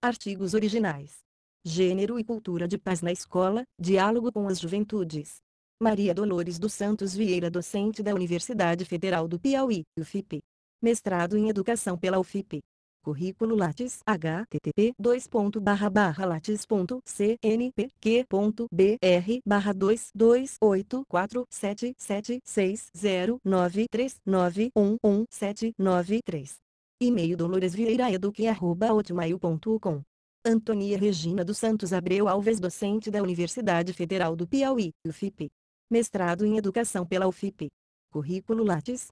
Artigos originais. Gênero e cultura de paz na escola, diálogo com as juventudes. Maria Dolores dos Santos Vieira, docente da Universidade Federal do Piauí, UFIP. Mestrado em Educação pela UFIP. Currículo Lattes http://lattes.cnpq.br/22847660939117993. E-mail doloresvieiraeduque@hotmail.com. Antônia Regina dos Santos Abreu Alves, docente da Universidade Federal do Piauí, UFIP. Mestrado em Educação pela UFIP. Currículo Lattes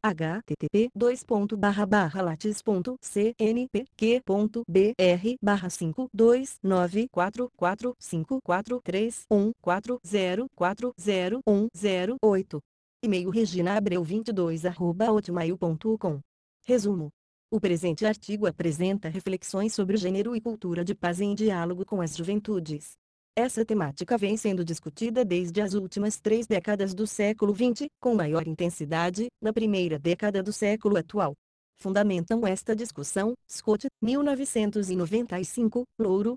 http://lattes.cnpq.br/529944340140401008. E-mail reginaabreu22@hotmail.com. Resumo. O presente artigo apresenta reflexões sobre gênero e cultura de paz em diálogo com as juventudes. Essa temática vem sendo discutida desde as últimas 3 décadas do século XX, com maior intensidade, na primeira década do século atual. Fundamentam esta discussão, Scott, 1995, Louro,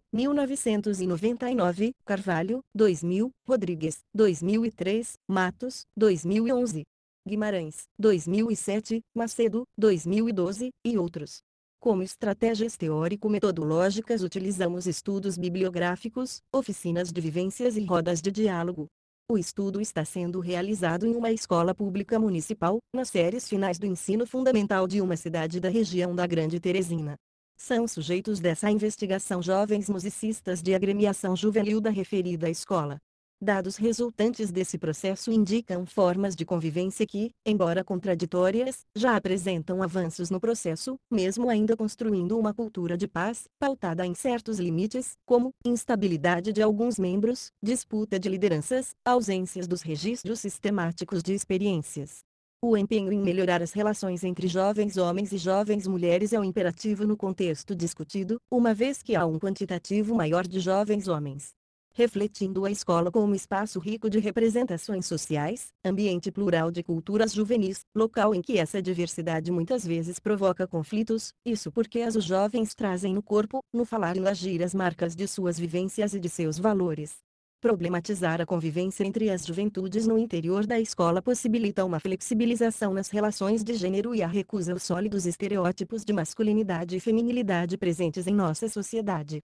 1999, Carvalho, 2000, Rodrigues, 2003, Matos, 2011. Guimarães, 2007, Macedo, 2012, e outros. Como estratégias teórico-metodológicas utilizamos estudos bibliográficos, oficinas de vivências e rodas de diálogo. O estudo está sendo realizado em uma escola pública municipal, nas séries finais do ensino fundamental de uma cidade da região da Grande Teresina. São sujeitos dessa investigação jovens musicistas de agremiação juvenil da referida escola. Dados resultantes desse processo indicam formas de convivência que, embora contraditórias, já apresentam avanços no processo, mesmo ainda construindo uma cultura de paz, pautada em certos limites, como instabilidade de alguns membros, disputa de lideranças, ausências dos registros sistemáticos de experiências. O empenho em melhorar as relações entre jovens homens e jovens mulheres é um imperativo no contexto discutido, uma vez que há um quantitativo maior de jovens homens. Refletindo a escola como espaço rico de representações sociais, ambiente plural de culturas juvenis, local em que essa diversidade muitas vezes provoca conflitos, isso porque os jovens trazem no corpo, no falar e no agir as marcas de suas vivências e de seus valores. Problematizar a convivência entre as juventudes no interior da escola possibilita uma flexibilização nas relações de gênero e a recusa aos sólidos estereótipos de masculinidade e feminilidade presentes em nossa sociedade.